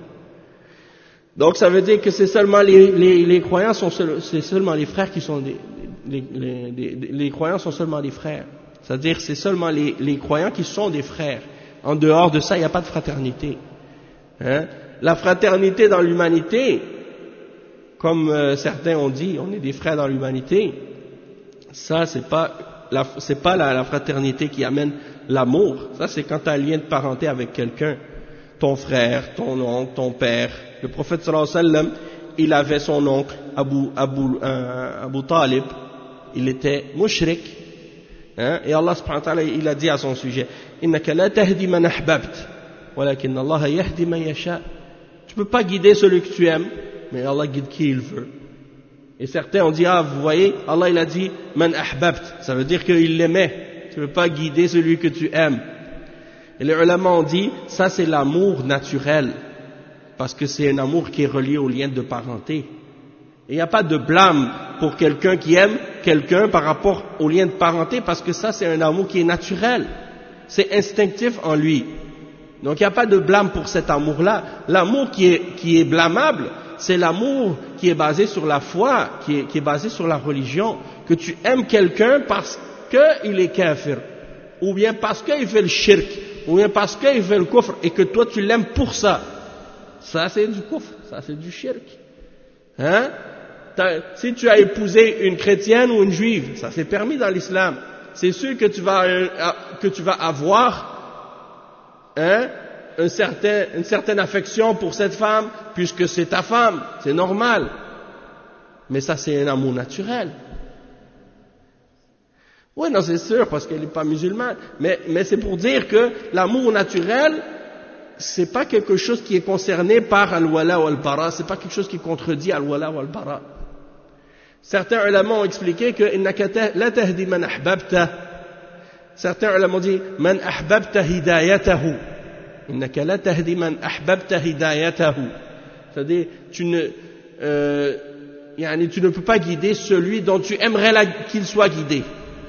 Donc ça veut dire que c'est seulement les, les, les croyants sont seul, c'est seulement les frères qui sont des, les, les, les, les croyants sont seulement des frères. C'est-à-dire c'est seulement les, les croyants qui sont des frères. En dehors de ça, il n'y a pas de fraternité. Hein? La fraternité dans l'humanité, comme euh, certains ont dit, on est des frères dans l'humanité. Ça c'est pas la, c'est pas la, la fraternité qui amène l'amour. Ça c'est quand tu as un lien de parenté avec quelqu'un, ton frère, ton oncle, ton père. Le prophète sallallahu alayhi wa sallam, il avait son oncle Abu, Abu, euh, Abu Talib, il était mushrik, hein, et Allah subhanahu wa ta'ala, il a dit à son sujet, innaka la tahdi man ahbabt, walakin Allah yahdi man yasha. Tu peux pas guider celui que tu aimes, mais Allah guide qui il veut. Et certains ont dit, ah, vous voyez, Allah il a dit man ahbabt, ça veut dire qu'il l'aimait. Tu peux pas guider celui que tu aimes. Et les ulama ont dit, ça c'est l'amour naturel. Parce que c'est un amour qui est relié au lien de parenté. Et il n'y a pas de blâme pour quelqu'un qui aime quelqu'un par rapport au lien de parenté, parce que ça c'est un amour qui est naturel, c'est instinctif en lui. Donc il n'y a pas de blâme pour cet amour-là. L'amour qui est, qui est blâmable, c'est l'amour qui est basé sur la foi, qui est, qui est basé sur la religion, que tu aimes quelqu'un parce qu'il est kafir, ou bien parce qu'il fait le shirk, ou bien parce qu'il fait le kufr, et que toi tu l'aimes pour ça. Ça c'est du kufr, ça c'est du shirk. Hein? Si tu as épousé une chrétienne ou une juive, ça c'est permis dans l'islam. C'est sûr que tu vas, que tu vas avoir hein, un certain, une certaine affection pour cette femme, puisque c'est ta femme, c'est normal. Mais ça c'est un amour naturel. Oui, non, c'est sûr, parce qu'elle n'est pas musulmane. Mais, mais c'est pour dire que l'amour naturel, c'est pas quelque chose qui est concerné par al-wala ou al-bara, c'est pas quelque chose qui contredit al-wala ou al-bara. Certains ulama ont expliqué que innaka la tahdi man ahbabta. Certains ulama ont dit man ahbabta hidayatahu. Innaka la tahdi man ahbabta hidayatahu. C'est-à-dire tu ne euh, yani, tu ne peux pas guider celui dont tu aimerais la, qu'il soit guidé.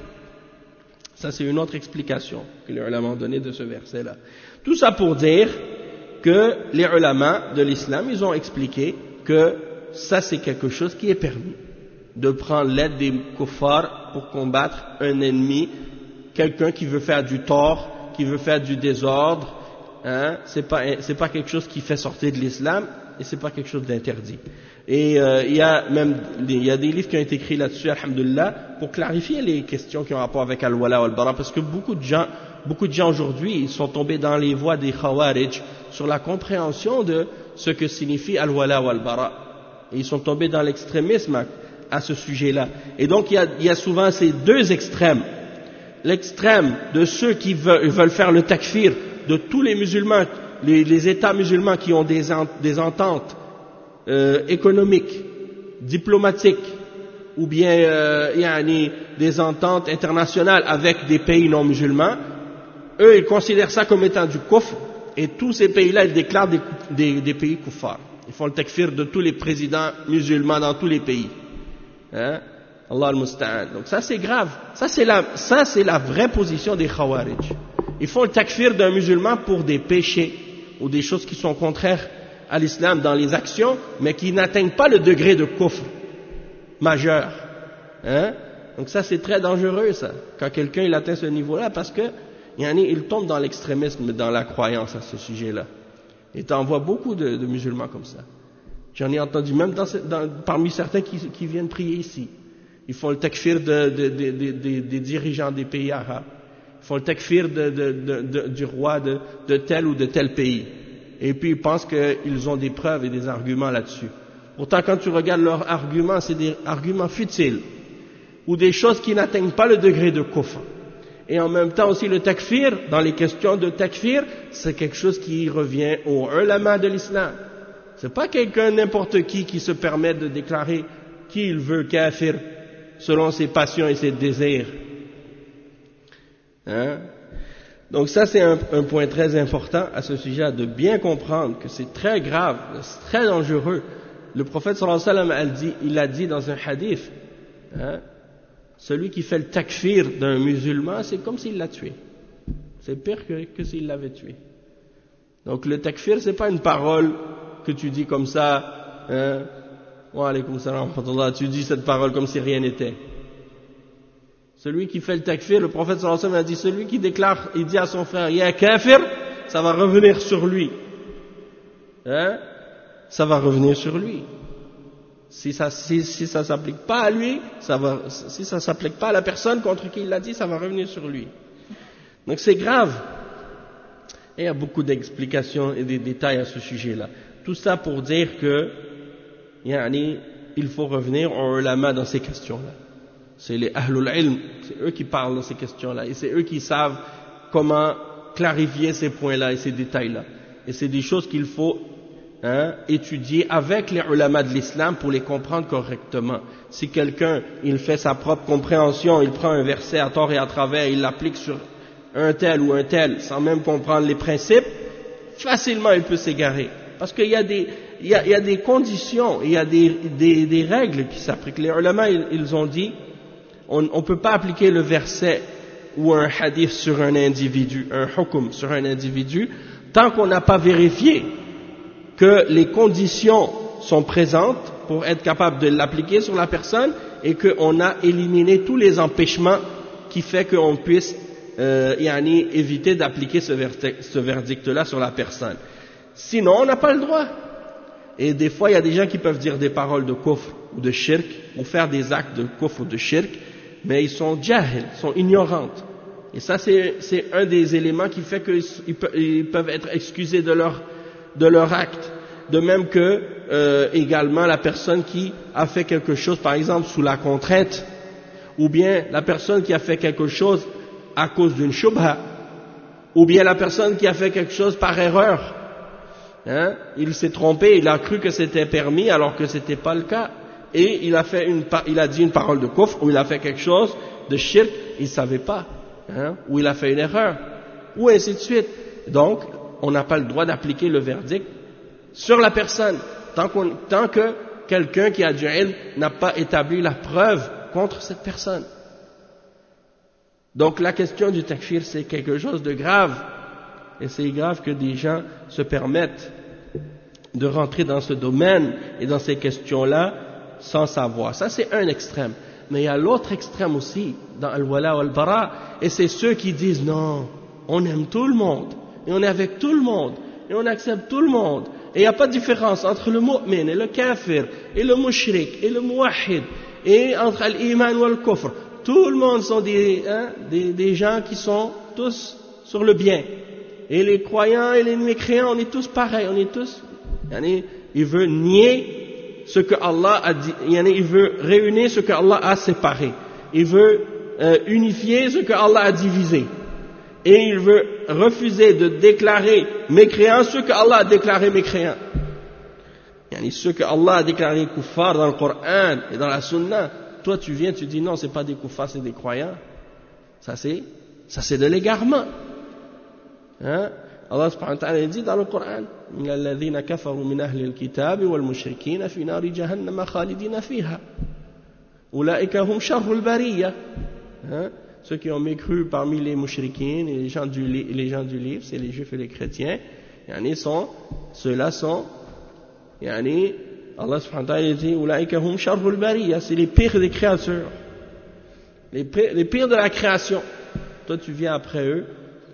Ça c'est une autre explication que les ulama ont donnée de ce verset-là. Tout ça pour dire que les ulama de l'islam, ils ont expliqué que ça c'est quelque chose qui est permis, de prendre l'aide des kuffars pour combattre un ennemi, quelqu'un qui veut faire du tort, qui veut faire du désordre, hein, c'est pas, c'est pas quelque chose qui fait sortir de l'islam et c'est pas quelque chose d'interdit. Et euh, il y a même il y a des livres qui ont été écrits là-dessus, alhamdoulilah, pour clarifier les questions qui ont rapport avec al-wala ou al-bara, parce que beaucoup de gens Beaucoup de gens aujourd'hui, ils sont tombés dans les voies des khawarij sur la compréhension de ce que signifie al-wala ou al-bara. Et ils sont tombés dans l'extrémisme à, à ce sujet-là. Et donc il y, a, il y a souvent ces deux extrêmes. L'extrême de ceux qui veulent, veulent faire le takfir de tous les musulmans, les, les États musulmans qui ont des, des ententes euh, économiques, diplomatiques, ou bien euh, yani, des ententes internationales avec des pays non musulmans. Eux, ils considèrent ça comme étant du kufr, et tous ces pays-là, ils déclarent des, des, des pays kuffar. Ils font le takfir de tous les présidents musulmans dans tous les pays. Hein? Allah al-Musta'an. Donc ça, c'est grave. Ça, c'est la, ça, c'est la vraie position des Khawarij. Ils font le takfir d'un musulman pour des péchés, ou des choses qui sont contraires à l'islam dans les actions, mais qui n'atteignent pas le degré de kufr majeur. Hein? Donc ça, c'est très dangereux, ça, quand quelqu'un il atteint ce niveau-là, parce que yani, ils tombent dans l'extrémisme, dans la croyance à ce sujet-là. Et tu en vois beaucoup de, de musulmans comme ça. J'en ai entendu même dans, dans, parmi certains qui, qui viennent prier ici. Ils font le takfir de, de, de, de, de, des dirigeants des pays arabes. Ils font le takfir de, de, de, de, du roi de, de tel ou de tel pays. Et puis ils pensent qu'ils ont des preuves et des arguments là-dessus. Pourtant, quand tu regardes leurs arguments, c'est des arguments futiles ou des choses qui n'atteignent pas le degré de kufr. Et en même temps aussi le takfir, dans les questions de takfir, c'est quelque chose qui revient aux ulama de l'islam. C'est pas quelqu'un n'importe qui qui se permet de déclarer qui il veut kafir selon ses passions et ses désirs. Hein? Donc ça c'est un, un point très important à ce sujet, de bien comprendre que c'est très grave, c'est très dangereux. Le prophète sallallahu alayhi wa sallam, il, dit, il a dit dans un hadith, hein, celui qui fait le takfir d'un musulman, c'est comme s'il l'a tué. C'est pire que, que s'il l'avait tué. Donc le takfir, c'est pas une parole que tu dis comme ça, hein, wa alaykoum salam wa rahmatullah, tu dis cette parole comme si rien n'était. Celui qui fait le takfir, le prophète sallallahu alayhi wa sallam a dit, celui qui déclare, il dit à son frère, ya kafir, ça va revenir sur lui. Hein? Ça va revenir sur lui. Si ça, si, si ça s'applique pas à lui, ça va, si ça s'applique pas à la personne contre qui il l'a dit, ça va revenir sur lui. Donc c'est grave. Et il y a beaucoup d'explications et de détails à ce sujet-là. Tout ça pour dire que, yani, il faut revenir aux ulama dans ces questions-là. C'est les ahlul ilm, c'est eux qui parlent dans ces questions-là. Et c'est eux qui savent comment clarifier ces points-là et ces détails-là. Et c'est des choses qu'il faut Hein, étudier avec les ulama de l'islam pour les comprendre correctement. Si quelqu'un, il fait sa propre compréhension, il prend un verset à tort et à travers, il l'applique sur un tel ou un tel, sans même comprendre les principes, facilement il peut s'égarer. Parce qu'il y a des, il y a, il y a des conditions, il y a des, des, des règles qui s'appliquent. Les ulama, ils, ils ont dit, on ne peut pas appliquer le verset ou un hadith sur un individu, un hukm sur un individu, tant qu'on n'a pas vérifié que les conditions sont présentes pour être capable de l'appliquer sur la personne et qu'on a éliminé tous les empêchements qui fait qu'on puisse euh, yani, éviter d'appliquer ce, verdict, ce verdict-là sur la personne. Sinon, on n'a pas le droit. Et des fois, il y a des gens qui peuvent dire des paroles de kufr ou de shirk ou faire des actes de kufr ou de shirk, mais ils sont jahil, ils sont ignorantes. Et ça, c'est, c'est un des éléments qui fait qu'ils peuvent être excusés de leur de leur acte, de même que euh, également la personne qui a fait quelque chose, par exemple sous la contrainte, ou bien la personne qui a fait quelque chose à cause d'une shubha, ou bien la personne qui a fait quelque chose par erreur. Hein? Il s'est trompé, il a cru que c'était permis alors que c'était pas le cas, et il a fait une, il a dit une parole de kufr, ou il a fait quelque chose de shirk, il savait pas, hein? Ou il a fait une erreur, ou ainsi de suite. Donc on n'a pas le droit d'appliquer le verdict sur la personne, tant, qu'on, tant que quelqu'un qui a du ilm n'a pas établi la preuve contre cette personne. Donc la question du takfir, c'est quelque chose de grave, et c'est grave que des gens se permettent de rentrer dans ce domaine et dans ces questions-là sans savoir. Ça, c'est un extrême. Mais il y a l'autre extrême aussi, dans Al-Wala wal-Bara, et c'est ceux qui disent non, on aime tout le monde. Et on est avec tout le monde, et on accepte tout le monde, et il n'y a pas de différence entre le mu'min et le kafir, et le mushrik, et le muwahhid, et entre l'iman ou le kufr. Tout le monde sont des, hein, des, des gens qui sont tous sur le bien. Et les croyants et les mécréants, on est tous pareils, on est tous, yani, il veut nier ce que Allah a dit, yani, il veut réunir ce que Allah a séparé, il veut euh, unifier ce que Allah a divisé. Et il veut refuser de déclarer mécréants ceux que Allah a déclaré mécréants. Yani ceux que Allah a déclaré kuffar dans le Coran et dans la Sunna. Toi tu viens, tu dis non, c'est pas des kuffars, c'est des croyants. Ça c'est, ça c'est de l'égarement. Hein? Allah subhanahu wa ta'ala dit dans le Coran, من الذين كفروا من أهل الكتاب والمشركين في نار جهنم خالدين فيها. أولئك هم شر البرية. Hein? Ceux qui ont mécru parmi les mouchrikines et les gens du, les gens du livre, c'est les juifs et les chrétiens, yani sont, ceux-là sont, yani, Allah subhanahu wa ta'ala dit, Ulaika hum sharrul bariya, c'est les pires des créatures, les pires, les pires de la création. Toi tu viens après eux,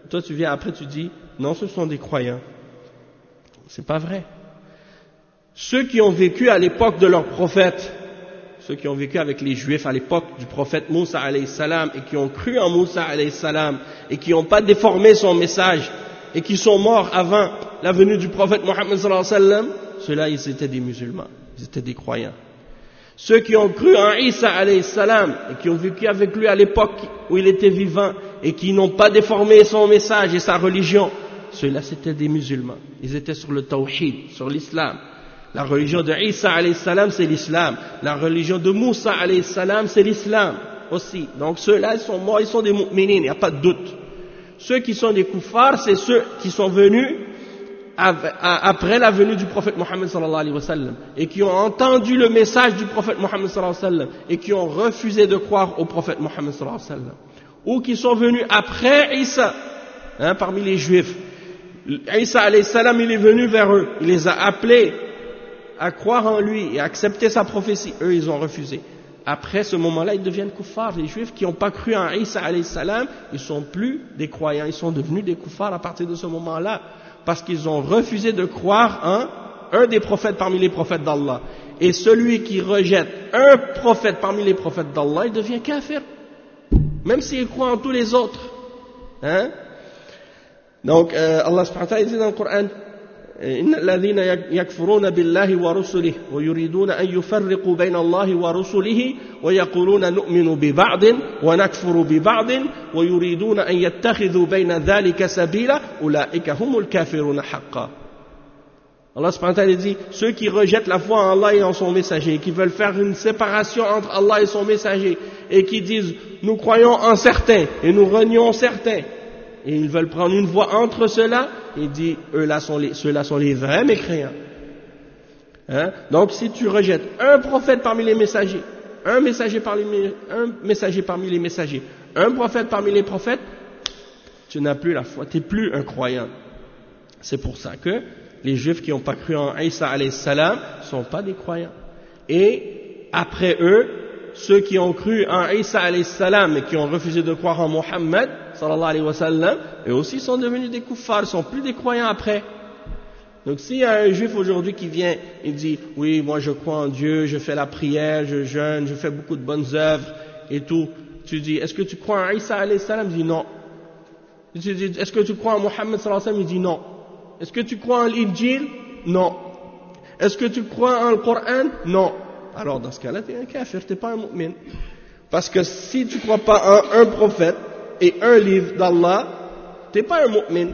toi tu viens après, tu dis, non, ce sont des croyants. C'est pas vrai. Ceux qui ont vécu à l'époque de leur prophète, ceux qui ont vécu avec les Juifs à l'époque du prophète Moussa alayhi salam et qui ont cru en Moussa alayhi salam et qui n'ont pas déformé son message et qui sont morts avant la venue du prophète Mohammed sallallahu alayhi wa sallam, ceux-là, ils étaient des musulmans, ils étaient des croyants. Ceux qui ont cru en Isa alayhi salam et qui ont vécu avec lui à l'époque où il était vivant et qui n'ont pas déformé son message et sa religion, ceux-là, c'était des musulmans. Ils étaient sur le tawhid, sur l'islam. La religion de Isa alayhi salam, c'est l'islam. La religion de Moussa alayhi salam, c'est l'islam aussi. Donc ceux-là, ils sont morts, ils sont des mu'minines, il n'y a pas de doute. Ceux qui sont des kuffars, c'est ceux qui sont venus après la venue du prophète Mohammed sallallahu alayhi wa sallam et qui ont entendu le message du prophète Mohammed sallallahu alayhi wa sallam et qui ont refusé de croire au prophète Mohammed sallallahu alayhi wa sallam. Ou qui sont venus après Isa, hein, parmi les juifs. Isa alayhi salam, il est venu vers eux, il les a appelés à croire en lui et à accepter sa prophétie. Eux, ils ont refusé. Après ce moment-là, ils deviennent kuffars. Les juifs qui n'ont pas cru en Isa alayhi salam, ils sont plus des croyants, ils sont devenus des kuffars à partir de ce moment-là. Parce qu'ils ont refusé de croire en un des prophètes parmi les prophètes d'Allah. Et celui qui rejette un prophète parmi les prophètes d'Allah, il devient kafir. Même s'il croit en tous les autres. Hein? Donc, euh, Allah subhanahu wa ta'ala dit dans le Coran, إن الذين يكفرون بالله ورسله ويريدون أن يفرقوا بين الله ورسله ويقولون نؤمن ببعض ونكفر ببعض ويريدون أن يتخذوا بين ذلك سبيلا أولئك هم الكافرون حقا. Allah subhanahu wa ta'ala dit, ceux qui rejettent la foi en Allah et en son messager, qui veulent faire une séparation entre Allah et son messager, et qui disent, nous croyons en certains et nous renions certains, et ils veulent prendre une voie entre ceux-là, il dit, eux-là sont les, ceux-là sont les vrais mécréants. Hein? Donc, si tu rejettes un prophète parmi les messagers, un messager parmi, un messager parmi les messagers, un prophète parmi les prophètes, tu n'as plus la foi, tu n'es plus un croyant. C'est pour ça que les Juifs qui n'ont pas cru en Isa alayhi salam ne sont pas des croyants. Et après eux, ceux qui ont cru en Isa alayhi salam et qui ont refusé de croire en Mohammed sallallahu alayhi wa sallam, eux aussi sont devenus des kuffars, ils ne sont plus des croyants après. Donc s'il y a un juif aujourd'hui qui vient et dit oui, moi je crois en Dieu, je fais la prière, je jeûne, je fais beaucoup de bonnes œuvres et tout, tu dis est-ce que tu crois en Isa alayhi salam? Il dit non. Tu dis est-ce que tu crois en Mohammed sallallahu alayhi wa sallam? Il dit non. Est-ce que tu crois en l'Injil? Non. Est-ce que tu crois en le Coran? Non. Alors dans ce cas-là, tu es un kafir, tu n'es pas un mu'min. Parce que si tu ne crois pas en un prophète et un livre d'Allah, tu n'es pas un mu'min.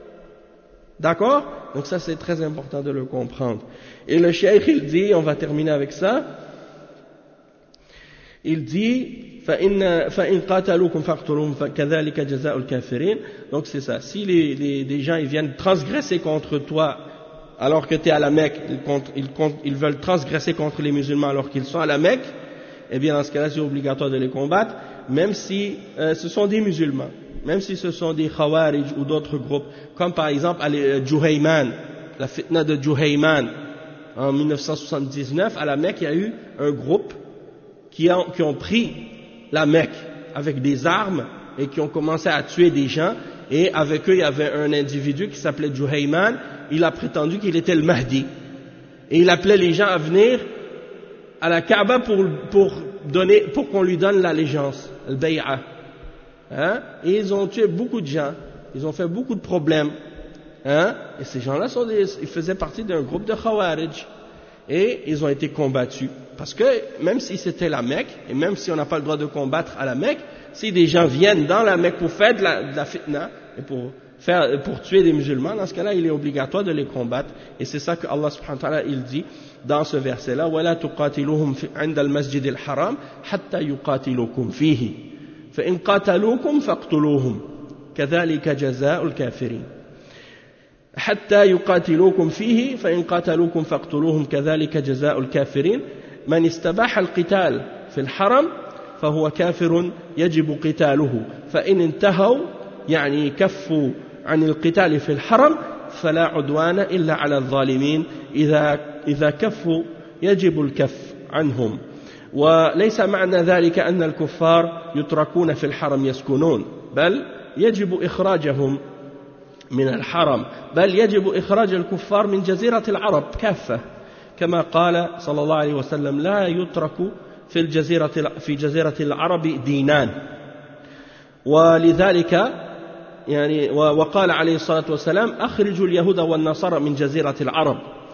D'accord? Donc ça c'est très important de le comprendre. Et le cheikh il dit, on va terminer avec ça, il dit فَإِنْ قَاتَلُوكُمْ فَاقْتُلُوهُمْ فَكَذَلِكَ جَزَاءُ الْكَافِرِينَ. Donc c'est ça, si les, les, les gens ils viennent transgresser contre toi alors que tu es à la Mecque, ils, comptent, ils, comptent, ils veulent transgresser contre les musulmans alors qu'ils sont à la Mecque, eh bien dans ce cas-là c'est obligatoire de les combattre, même si euh, ce sont des musulmans, même si ce sont des Khawarij ou d'autres groupes, comme par exemple euh, Juhayman, la fitna de Juhayman, en mille neuf cent soixante-dix-neuf, à la Mecque il y a eu un groupe qui ont, qui ont pris la Mecque avec des armes et qui ont commencé à tuer des gens, et avec eux il y avait un individu qui s'appelait Juhayman, il a prétendu qu'il était le Mahdi, et il appelait les gens à venir à la Kaaba pour, pour, donner, pour qu'on lui donne l'allégeance, le bay'a. Hein? Et ils ont tué beaucoup de gens, ils ont fait beaucoup de problèmes, hein? Et ces gens-là sont des, ils faisaient partie d'un groupe de Khawarij, et ils ont été combattus. Parce que même si c'était la Mecque, et même si on n'a pas le droit de combattre à la Mecque, si des gens viennent dans la Mecque pour faire de la, de la fitna, et pour, faire, pour tuer des musulmans, dans ce cas-là, il est obligatoire de les combattre. Et c'est ça que Allah subhanahu wa ta'ala, il dit dans ce verset-là, وَلَا تُقَاتِلُوهُمْ عِنْدَ الْمَسْجِدِ الْحَرَامِ حَتَّى يُقَاتِلُوكُمْ فِيهِ فَإِنْ قَاتَلُوكُمْ فَاقْتُلُوهُمْ كَذَلِكَ جَزَاءُ الْكَافِرِينَ حَتَّى يُقَاتِلُوكُمْ فِيهِ فَإِنْ قَاتَلُوكُمْ فَاقْتُلُوهُمْ كَذَلِكَ جَزَاءُ الْكَافِرِينَ من استباح القتال في الحرم فهو كافر يجب قتاله فإن انتهوا يعني كفوا عن القتال في الحرم فلا عدوان إلا على الظالمين إذا إذا كفوا يجب الكف عنهم وليس معنى ذلك أن الكفار يتركون في الحرم يسكنون بل يجب إخراجهم من الحرم بل يجب إخراج الكفار من جزيرة العرب كافة كما قال صلى الله عليه وسلم لا يترك في الجزيرة في جزيرة العرب دينان ولذلك يعني وقال عليه الصلاة والسلام أخرجوا اليهود والنصارى من جزيرة العرب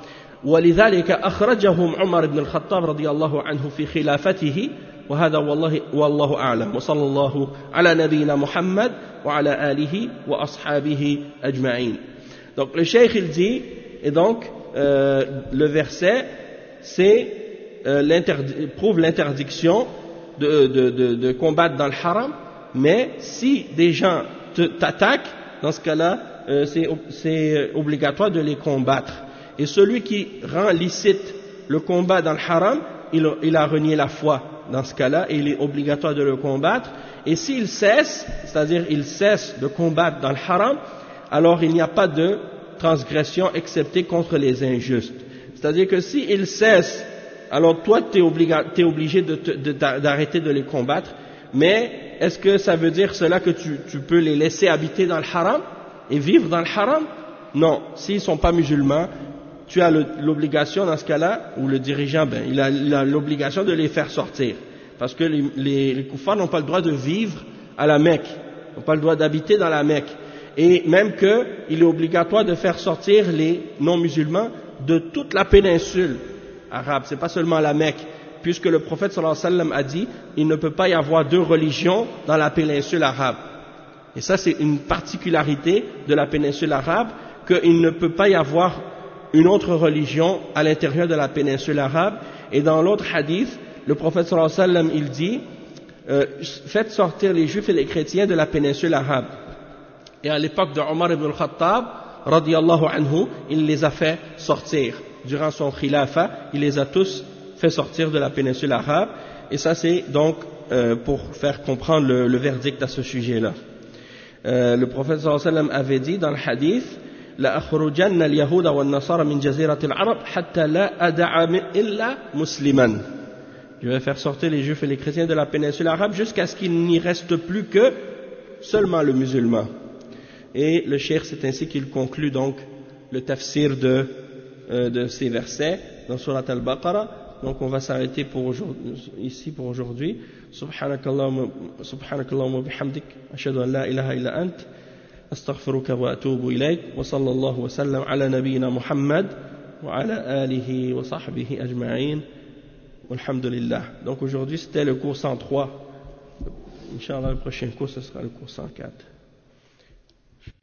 ولذلك أخرجهم عمر بن الخطاب رضي الله عنه في خلافته وهذا والله والله أعلم وصلى الله على نبينا محمد وعلى آله وأصحابه أجمعين. Donc le cheikh il dit et donc euh, le verset c'est euh, l'interdi- prouve l'interdiction de, de, de, de combattre dans le haram, mais si des gens te, t'attaquent dans ce cas-là euh, c'est, c'est obligatoire de les combattre. Et celui qui rend licite le combat dans le haram il, il a renié la foi dans ce cas-là et il est obligatoire de le combattre. Et s'il cesse, c'est-à-dire il cesse de combattre dans le haram, alors il n'y a pas de transgression excepté contre les injustes. C'est-à-dire que s'il cesse, alors toi tu es obligé, obligé de, de, d'arrêter de les combattre, mais est-ce que ça veut dire cela que tu, tu peux les laisser habiter dans le haram et vivre dans le haram? Non, s'ils ne sont pas musulmans, tu as le, l'obligation dans ce cas-là, ou le dirigeant, ben, il a, il a l'obligation de les faire sortir. Parce que les, les, les koufars n'ont pas le droit de vivre à la Mecque, n'ont pas le droit d'habiter dans la Mecque. Et même qu'il est obligatoire de faire sortir les non-musulmans de toute la péninsule arabe, c'est pas seulement la Mecque, puisque le prophète sallallahu alayhi wa sallam a dit, il ne peut pas y avoir deux religions dans la péninsule arabe. Et ça c'est une particularité de la péninsule arabe, qu'il ne peut pas y avoir une autre religion à l'intérieur de la péninsule arabe. Et dans l'autre hadith, le prophète sallallahu alayhi wa sallam, il dit euh, faites sortir les juifs et les chrétiens de la péninsule arabe. Et à l'époque de Omar ibn al-Khattab radiyallahu anhu, il les a fait sortir durant son khilafa, il les a tous fait sortir de la péninsule arabe. Et ça c'est donc euh, pour faire comprendre le, le verdict à ce sujet-là. euh, le prophète sallallahu alayhi wa sallam avait dit dans le hadith لأخرجن اليهود والنصارى من جزيرة العرب حتى لا أدع إلا مسلما. Je vais faire sortir les juifs et les chrétiens de la péninsule arabe jusqu'à ce qu'il n'y reste plus que seulement le musulman. Et le cheikh, c'est ainsi qu'il conclut donc le tafsir de, euh, de ces versets dans Surat al-Baqarah. Donc on va s'arrêter pour ici pour aujourd'hui. Subhanakallahumma wa bihamdik ashhadu an la ilaha illa ant astaghfiruka wa atubu ilayk wa sallallahu wa sallam ala nabiyyina Muhammad wa ala alihi wa sahbihi ajma'in. Alhamdulillah. Donc aujourd'hui c'était le cours cent trois. Inch'Allah le prochain cours ce sera le cours cent quatre.